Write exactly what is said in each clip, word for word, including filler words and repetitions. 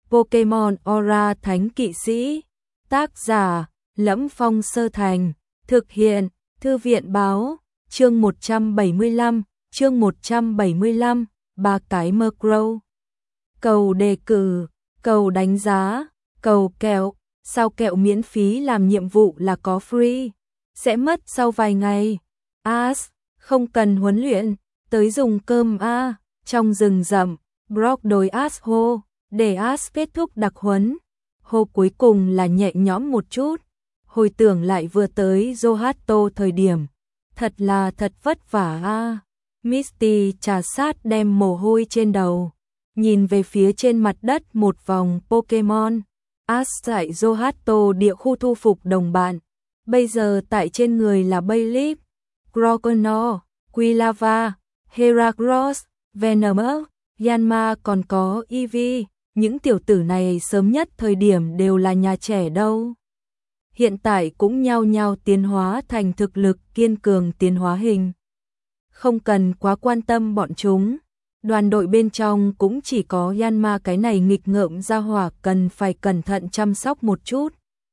Pokemon Aura Thánh Kỵ Sĩ. Tác giả: Lẫm Phong Sơ Thành. Thực hiện: Thư viện báo. Chương một trăm bảy mươi lăm, chương một trăm bảy mươi lăm, ba cái Murkrow. Cầu đề cử, cầu đánh giá, cầu kẹo, sao kẹo miễn phí làm nhiệm vụ là có free, sẽ mất sau vài ngày. As, không cần huấn luyện, tới dùng cơm a. Trong rừng rậm, Brock đối As hô, để As kết thúc đặc huấn. Hô cuối cùng là nhẹ nhõm một chút, hồi tưởng lại vừa tới Johto thời điểm, thật là thật vất vả a. Misty trà sát đem mồ hôi trên đầu, nhìn về phía trên mặt đất một vòng Pokemon. As tại Johto địa khu thu phục đồng bạn, bây giờ tại trên người là Bayleef, Croconaw, Quilava, Heracross, Venomoth, Yanma còn có Eevee. Những tiểu tử này sớm nhất thời điểm đều là nhà trẻ đâu. Hiện tại cũng nhao nhao tiến hóa thành thực lực kiên cường tiến hóa hình. Không cần quá quan tâm bọn chúng. Đoàn đội bên trong cũng chỉ có Yanma cái này nghịch ngợm ra hỏa cần phải cẩn thận chăm sóc một chút.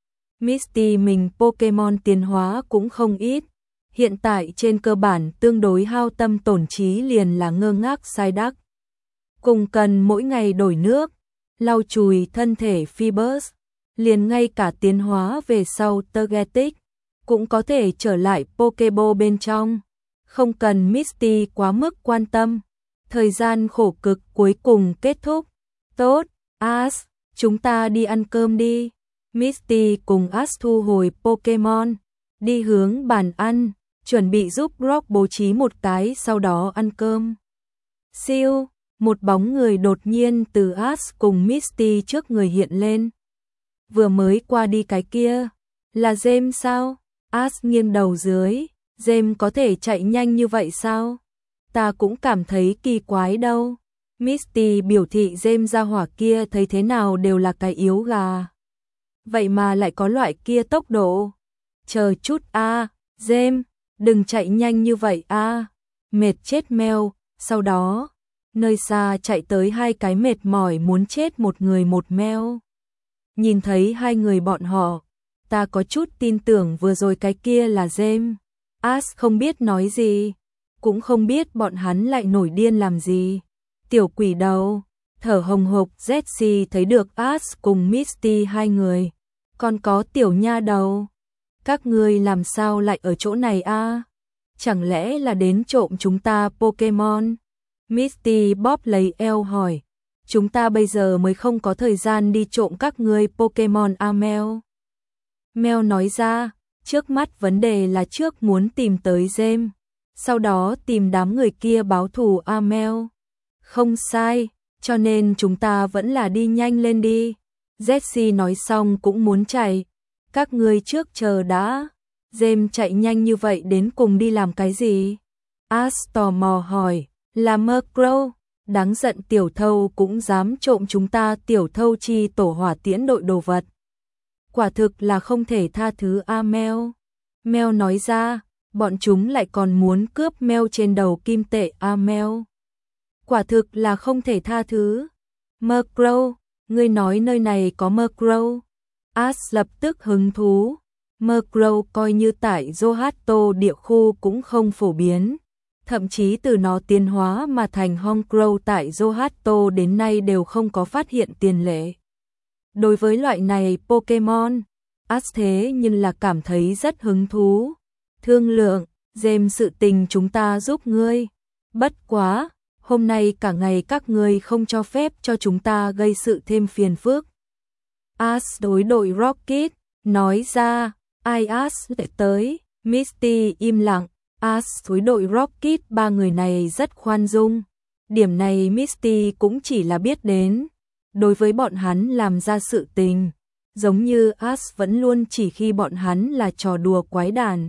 Misty mình Pokemon tiến hóa cũng không ít. Hiện tại trên cơ bản tương đối hao tâm tổn trí liền là ngơ ngác sai đắc. Cùng cần mỗi ngày đổi nước, lau chùi thân thể Phoebus, liền ngay cả tiến hóa về sau Togetic cũng có thể trở lại Pokeball bên trong. Không cần Misty quá mức quan tâm. Thời gian khổ cực cuối cùng kết thúc. Tốt, As, chúng ta đi ăn cơm đi. Misty cùng As thu hồi Pokemon, đi hướng bàn ăn, chuẩn bị giúp Brock bố trí một cái sau đó ăn cơm. Siêu, một bóng người đột nhiên từ As cùng Misty trước người hiện lên. Vừa mới qua đi cái kia, là James sao? As nghiêng đầu dưới, James có thể chạy nhanh như vậy sao? Ta cũng cảm thấy kỳ quái đâu. Misty biểu thị James ra hỏa kia thấy thế nào đều là cái yếu gà. Vậy mà lại có loại kia tốc độ. Chờ chút a, à, James, đừng chạy nhanh như vậy a. À. Mệt chết mèo. Sau đó, nơi xa chạy tới hai cái mệt mỏi muốn chết một người một mèo. Nhìn thấy hai người bọn họ, ta có chút tin tưởng vừa rồi cái kia là James. As không biết nói gì, cũng không biết bọn hắn lại nổi điên làm gì. Tiểu quỷ đầu, thở hồng hộc. Jessie thấy được As cùng Misty hai người, còn có tiểu nha đầu. Các ngươi làm sao lại ở chỗ này a? À? Chẳng lẽ là đến trộm chúng ta Pokemon? Misty bóp lấy eo hỏi. Chúng ta bây giờ mới không có thời gian đi trộm các ngươi Pokemon a Mel. Mel nói ra, trước mắt vấn đề là trước muốn tìm tới James, sau đó tìm đám người kia báo thù a Mel. Không sai, cho nên chúng ta vẫn là đi nhanh lên đi. Jessie nói xong cũng muốn chạy. Các ngươi trước chờ đã. James chạy nhanh như vậy đến cùng đi làm cái gì? As tò mò hỏi. Là Murkrow, đáng giận tiểu thâu cũng dám trộm chúng ta tiểu thâu chi tổ hỏa tiễn đội đồ vật. Quả thực là không thể tha thứ a Mel. Mel nói ra, bọn chúng lại còn muốn cướp Mel trên đầu kim tệ a Mel. Quả thực là không thể tha thứ. Murkrow, ngươi nói nơi này có Murkrow. As lập tức hứng thú. Murkrow coi như tại Johto địa khu cũng không phổ biến. Thậm chí từ nó tiến hóa mà thành Honchkrow tại Johto đến nay đều không có phát hiện tiền lệ. Đối với loại này Pokemon, As thế nhưng là cảm thấy rất hứng thú. Thương lượng, James sự tình chúng ta giúp ngươi. Bất quá, hôm nay cả ngày các ngươi không cho phép cho chúng ta gây sự thêm phiền phức. As đối đội Rocket, nói ra, ai As để tới, Misty im lặng. As với đội Rocket ba người này rất khoan dung. Điểm này Misty cũng chỉ là biết đến. Đối với bọn hắn làm ra sự tình, giống như As vẫn luôn chỉ khi bọn hắn là trò đùa quái đản.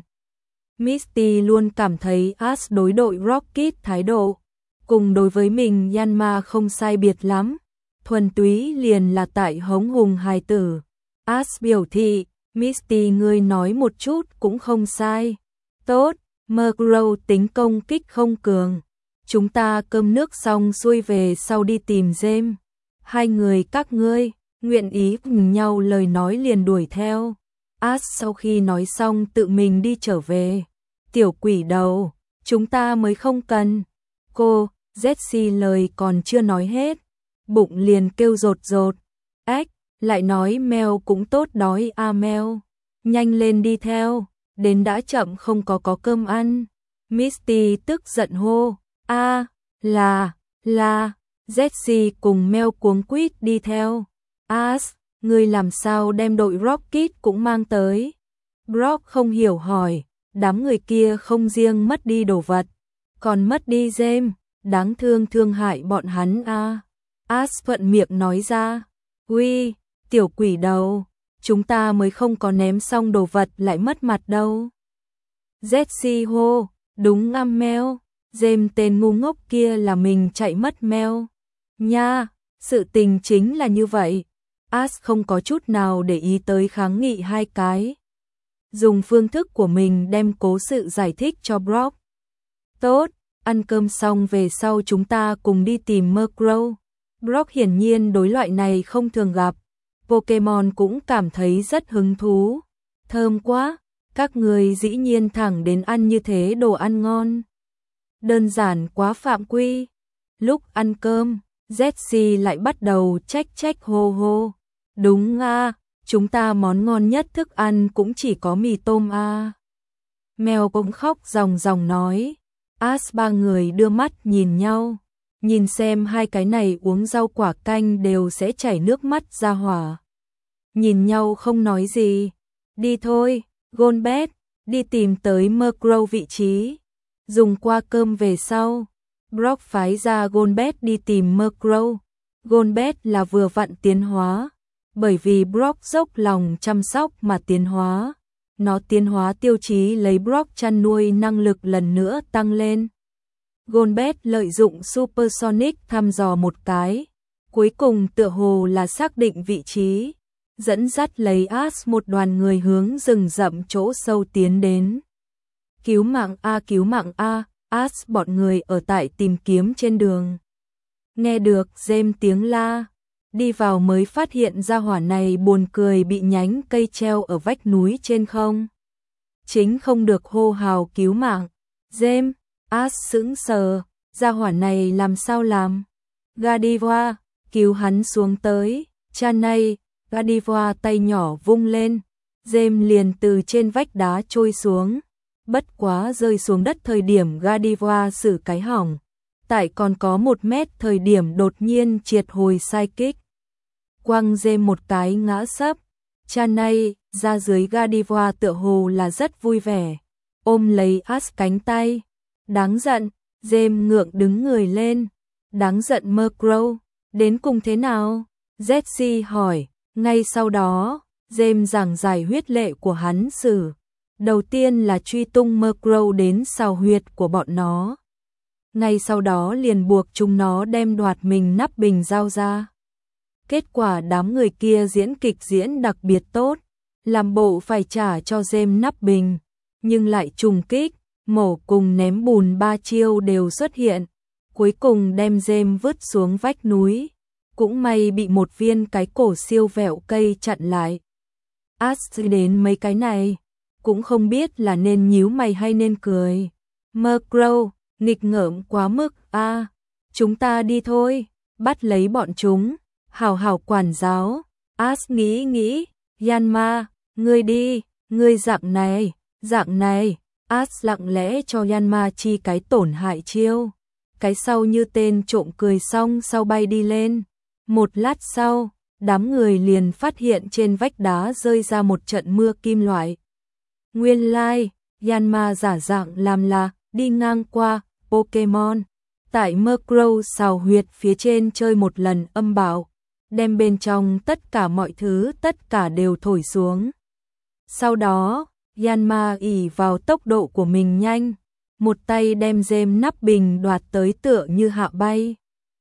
Misty luôn cảm thấy As đối đội Rocket thái độ, cùng đối với mình Yanma không sai biệt lắm. Thuần túy liền là tại hống hùng hài tử. As biểu thị, Misty ngươi nói một chút cũng không sai. Tốt. Murkrow tính công kích không cường. Chúng ta cơm nước xong xuôi về sau đi tìm James. Hai người các ngươi, nguyện ý cùng nhau lời nói liền đuổi theo. Ash sau khi nói xong tự mình đi trở về. Tiểu quỷ đầu, chúng ta mới không cần. Cô, Jessie lời còn chưa nói hết. Bụng liền kêu rột rột. Ếch, lại nói mèo cũng tốt đói à mèo. Nhanh lên đi theo, đến đã chậm không có có cơm ăn. Misty tức giận hô. A, à, là, là, Jessie cùng mèo cuống quýt đi theo. Ash, ngươi làm sao đem đội Rocket cũng mang tới? Brock không hiểu hỏi, đám người kia không riêng mất đi đồ vật, còn mất đi James, đáng thương thương hại bọn hắn a. À. Ash thuận miệng nói ra, uy, tiểu quỷ đầu, chúng ta mới không có ném xong đồ vật lại mất mặt đâu. Jessie hô, đúng ngăm mèo, James tên ngu ngốc kia là mình chạy mất mèo. Nha, sự tình chính là như vậy. Ash không có chút nào để ý tới kháng nghị hai cái. Dùng phương thức của mình đem cố sự giải thích cho Brock. Tốt, ăn cơm xong về sau chúng ta cùng đi tìm Murkrow. Brock hiển nhiên đối loại này không thường gặp. Pokemon cũng cảm thấy rất hứng thú. Thơm quá, các người dĩ nhiên thẳng đến ăn như thế đồ ăn ngon. Đơn giản quá phạm quy. Lúc ăn cơm, Jessie lại bắt đầu trách trách hô hô. Đúng a, à, chúng ta món ngon nhất thức ăn cũng chỉ có mì tôm a. À. Mèo cũng khóc ròng ròng nói. Ash ba người đưa mắt nhìn nhau, nhìn xem hai cái này uống rau quả canh đều sẽ chảy nước mắt ra hỏa. Nhìn nhau không nói gì. Đi thôi, Golbat, đi tìm tới Murkrow vị trí. Dùng qua cơm về sau, Brock phái ra Golbat đi tìm Murkrow. Golbat là vừa vặn tiến hóa, bởi vì Brock dốc lòng chăm sóc mà tiến hóa. Nó tiến hóa tiêu chí lấy Brock chăn nuôi năng lực lần nữa tăng lên. Golbat lợi dụng Supersonic thăm dò một cái, cuối cùng tựa hồ là xác định vị trí, dẫn dắt lấy Ash một đoàn người hướng rừng rậm chỗ sâu tiến đến. Cứu mạng a, cứu mạng a, Ash bọn người ở tại tìm kiếm trên đường. Nghe được James tiếng la, đi vào mới phát hiện ra hỏa này buồn cười bị nhánh cây treo ở vách núi trên không. Chính không được hô hào cứu mạng. James, Ash sững sờ, ra hỏa này làm sao làm? Gardevoir, cứu hắn xuống tới. Cha này, Gardevoir tay nhỏ vung lên, James liền từ trên vách đá trôi xuống. Bất quá rơi xuống đất thời điểm Gardevoir xử cái hỏng. Tại còn có một mét thời điểm đột nhiên triệt hồi sai kích. Quăng James một cái ngã sấp. Cha này, ra dưới Gardevoir tựa hồ là rất vui vẻ. Ôm lấy Ash cánh tay. Đáng giận, James ngượng đứng người lên. Đáng giận Murkrow, đến cùng thế nào? Jessie hỏi. Ngay sau đó, James giảng giải huyết lệ của hắn xử. Đầu tiên là truy tung Murkrow đến sào huyệt của bọn nó. Ngay sau đó liền buộc chúng nó đem đoạt mình nắp bình giao ra. Kết quả đám người kia diễn kịch diễn đặc biệt tốt, làm bộ phải trả cho James nắp bình, nhưng lại trùng kích, mổ cùng ném bùn ba chiêu đều xuất hiện, cuối cùng đem James vứt xuống vách núi, cũng may bị một viên cái cổ siêu vẹo cây chặn lại. Ash đến mấy cái này, cũng không biết là nên nhíu mày hay nên cười. Murkrow, nghịch ngợm quá mức a, à, chúng ta đi thôi, bắt lấy bọn chúng. Hảo hảo quản giáo. Ash nghĩ nghĩ, Yanma, ngươi đi, ngươi dạng này, dạng này. Ash lặng lẽ cho Yanma chi cái tổn hại chiêu. Cái sau như tên trộm cười xong sau bay đi lên. Một lát sau, đám người liền phát hiện trên vách đá rơi ra một trận mưa kim loại. Nguyên lai, like, Yanma giả dạng làm là đi ngang qua Pokemon. Tại Murkrow sào huyệt phía trên chơi một lần âm bạo, đem bên trong tất cả mọi thứ tất cả đều thổi xuống. Sau đó, Yanma ỷ vào tốc độ của mình nhanh, một tay đem James nắp bình đoạt tới tựa như hạ bay.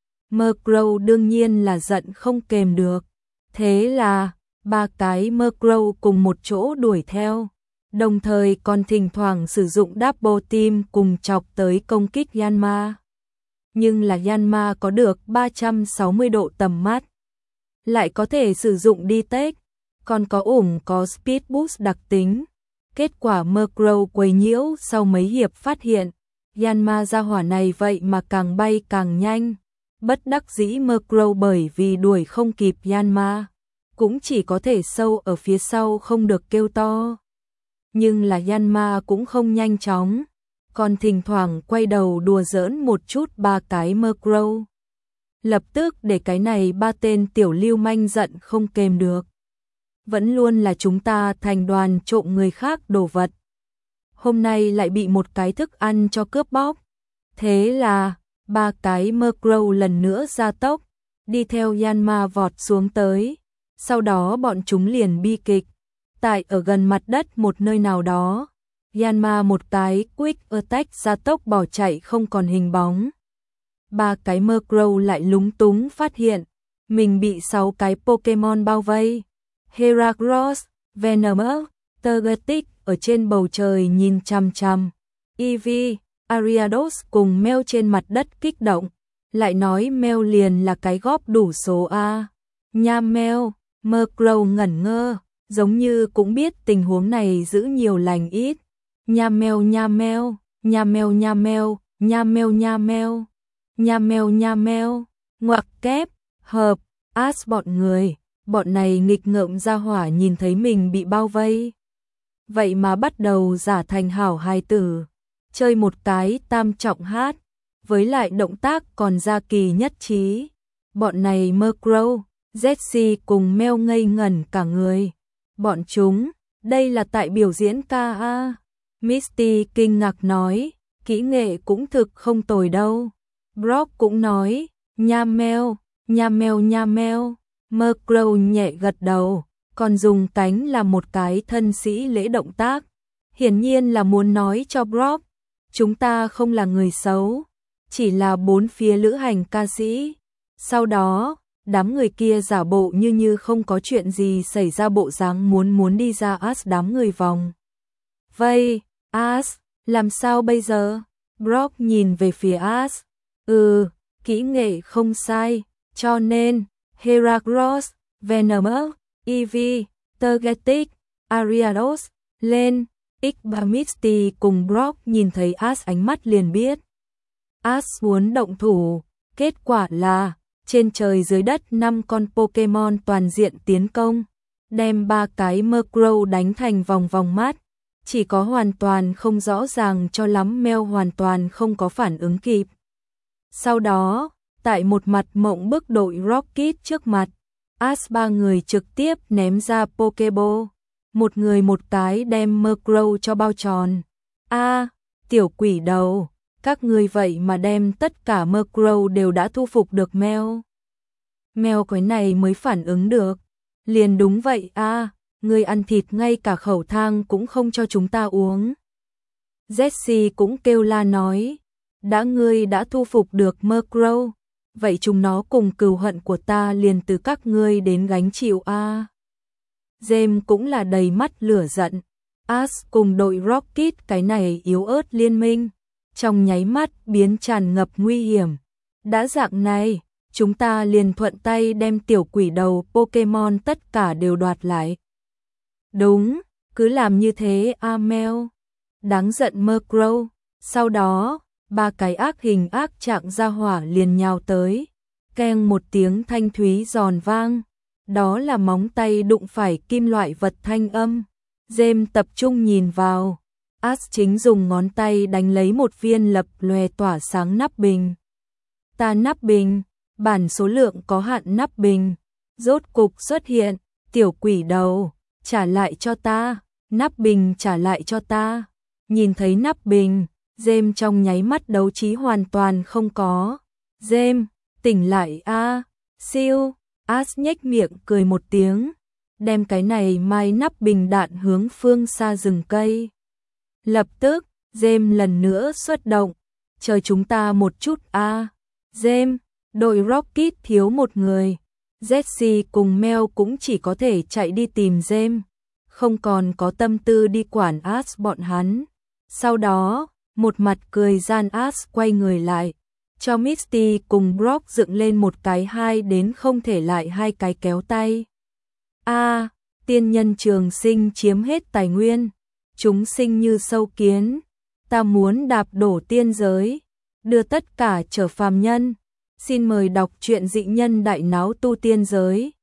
Murkrow đương nhiên là giận không kềm được. Thế là, ba cái Murkrow cùng một chỗ đuổi theo, đồng thời còn thỉnh thoảng sử dụng Double Team cùng chọc tới công kích Yanma. Nhưng là Yanma có được ba trăm sáu mươi độ tầm mắt, lại có thể sử dụng Detect, còn có ủng có Speed Boost đặc tính. Kết quả Murkrow quấy nhiễu sau mấy hiệp phát hiện, Yanma ra hỏa này vậy mà càng bay càng nhanh. Bất đắc dĩ Murkrow bởi vì đuổi không kịp Yanma, cũng chỉ có thể sâu ở phía sau không được kêu to. Nhưng là Yanma cũng không nhanh chóng, còn thỉnh thoảng quay đầu đùa giỡn một chút ba cái Murkrow. Lập tức để cái này ba tên tiểu lưu manh giận không kềm được. Vẫn luôn là chúng ta thành đoàn trộm người khác đồ vật. Hôm nay lại bị một cái thức ăn cho cướp bóc. Thế là, ba cái Murkrow lần nữa ra tốc, đi theo Yanma vọt xuống tới. Sau đó bọn chúng liền bi kịch. Tại ở gần mặt đất một nơi nào đó, Yanma một cái Quick Attack ra tốc bỏ chạy không còn hình bóng. Ba cái Murkrow lại lúng túng phát hiện, mình bị sáu cái Pokemon bao vây. Heracross, Venomoth, Togetic ở trên bầu trời nhìn chằm chằm. Eevee, Ariados cùng Meo trên mặt đất kích động, lại nói Meo liền là cái góp đủ số A. Nha Meo, Murkrow ngẩn ngơ, giống như cũng biết tình huống này giữ nhiều lành ít. Nha Meo nha Meo, nha Meo nha Meo, nha Meo nha Meo, nha Meo nha Meo, ngoặc kép, hợp, as bọn người. Bọn này nghịch ngợm ra hỏa nhìn thấy mình bị bao vây. Vậy mà bắt đầu giả thành hảo hài tử, chơi một cái tam trọng hát, với lại động tác còn ra kỳ nhất trí. Bọn này Murkrow, Jessie cùng Meo ngây ngẩn cả người. Bọn chúng, đây là tại biểu diễn ca a. Misty kinh ngạc nói, kỹ nghệ cũng thực không tồi đâu. Brock cũng nói, nha Meo, nha Meo nha Meo. Murkrow nhẹ gật đầu, còn dùng cánh làm một cái thân sĩ lễ động tác. Hiển nhiên là muốn nói cho Brock, chúng ta không là người xấu, chỉ là bốn phía lữ hành ca sĩ. Sau đó, đám người kia giả bộ như như không có chuyện gì xảy ra bộ dáng muốn muốn đi ra As đám người vòng. Vây, As, làm sao bây giờ? Brock nhìn về phía As. Ừ, kỹ nghệ không sai, cho nên Heracross, Venomoth, Eevee, Togetic, Ariados, lên. X ba Misty cùng Brock nhìn thấy As ánh mắt liền biết. As muốn động thủ, kết quả là trên trời dưới đất năm con Pokemon toàn diện tiến công, đem ba cái Murkrow đánh thành vòng vòng mắt. Chỉ có hoàn toàn không rõ ràng cho lắm Meo hoàn toàn không có phản ứng kịp. Sau đó, tại một mặt mộng bức đội Rocket trước mặt, As ba người trực tiếp ném ra Pokeball, một người một cái đem Murkrow cho bao tròn. A, tiểu quỷ đầu, các người vậy mà đem tất cả Murkrow đều đã thu phục được Meo. Meo cái này mới phản ứng được, liền đúng vậy a, người ăn thịt ngay cả khẩu thang cũng không cho chúng ta uống. Jessie cũng kêu la nói, đã ngươi đã thu phục được Murkrow, vậy chúng nó cùng cừu hận của ta liền từ các ngươi đến gánh chịu a. À. James cũng là đầy mắt lửa giận. As cùng đội Rocket cái này yếu ớt liên minh, trong nháy mắt biến tràn ngập nguy hiểm. Đã dạng này, chúng ta liền thuận tay đem tiểu quỷ đầu Pokemon tất cả đều đoạt lại. Đúng, cứ làm như thế a Meo. Đáng giận Murkrow. Sau đó, ba cái ác hình ác trạng ra hỏa liền nhào tới, keng một tiếng thanh thúy giòn vang, đó là móng tay đụng phải kim loại vật thanh âm. James tập trung nhìn vào, As chính dùng ngón tay đánh lấy một viên lập lòe tỏa sáng nắp bình. Ta nắp bình, bản số lượng có hạn nắp bình, rốt cục xuất hiện, tiểu quỷ đầu, trả lại cho ta, nắp bình trả lại cho ta. Nhìn thấy nắp bình, James trong nháy mắt đấu trí hoàn toàn không có. James, tỉnh lại a, siêu. As nhếch miệng cười một tiếng, đem cái này mai nắp bình đạn hướng phương xa rừng cây. Lập tức, James lần nữa xuất động, chờ chúng ta một chút a. James, đội Rocket thiếu một người. Jessie cùng Meo cũng chỉ có thể chạy đi tìm James, không còn có tâm tư đi quản As bọn hắn. Sau đó, một mặt cười gian As quay người lại, cho Misty cùng Brock dựng lên một cái hai đến không thể lại hai cái kéo tay. A, tiên nhân trường sinh chiếm hết tài nguyên, chúng sinh như sâu kiến, ta muốn đạp đổ tiên giới, đưa tất cả trở phàm nhân. Xin mời đọc truyện Dị Nhân Đại Náo Tu Tiên Giới.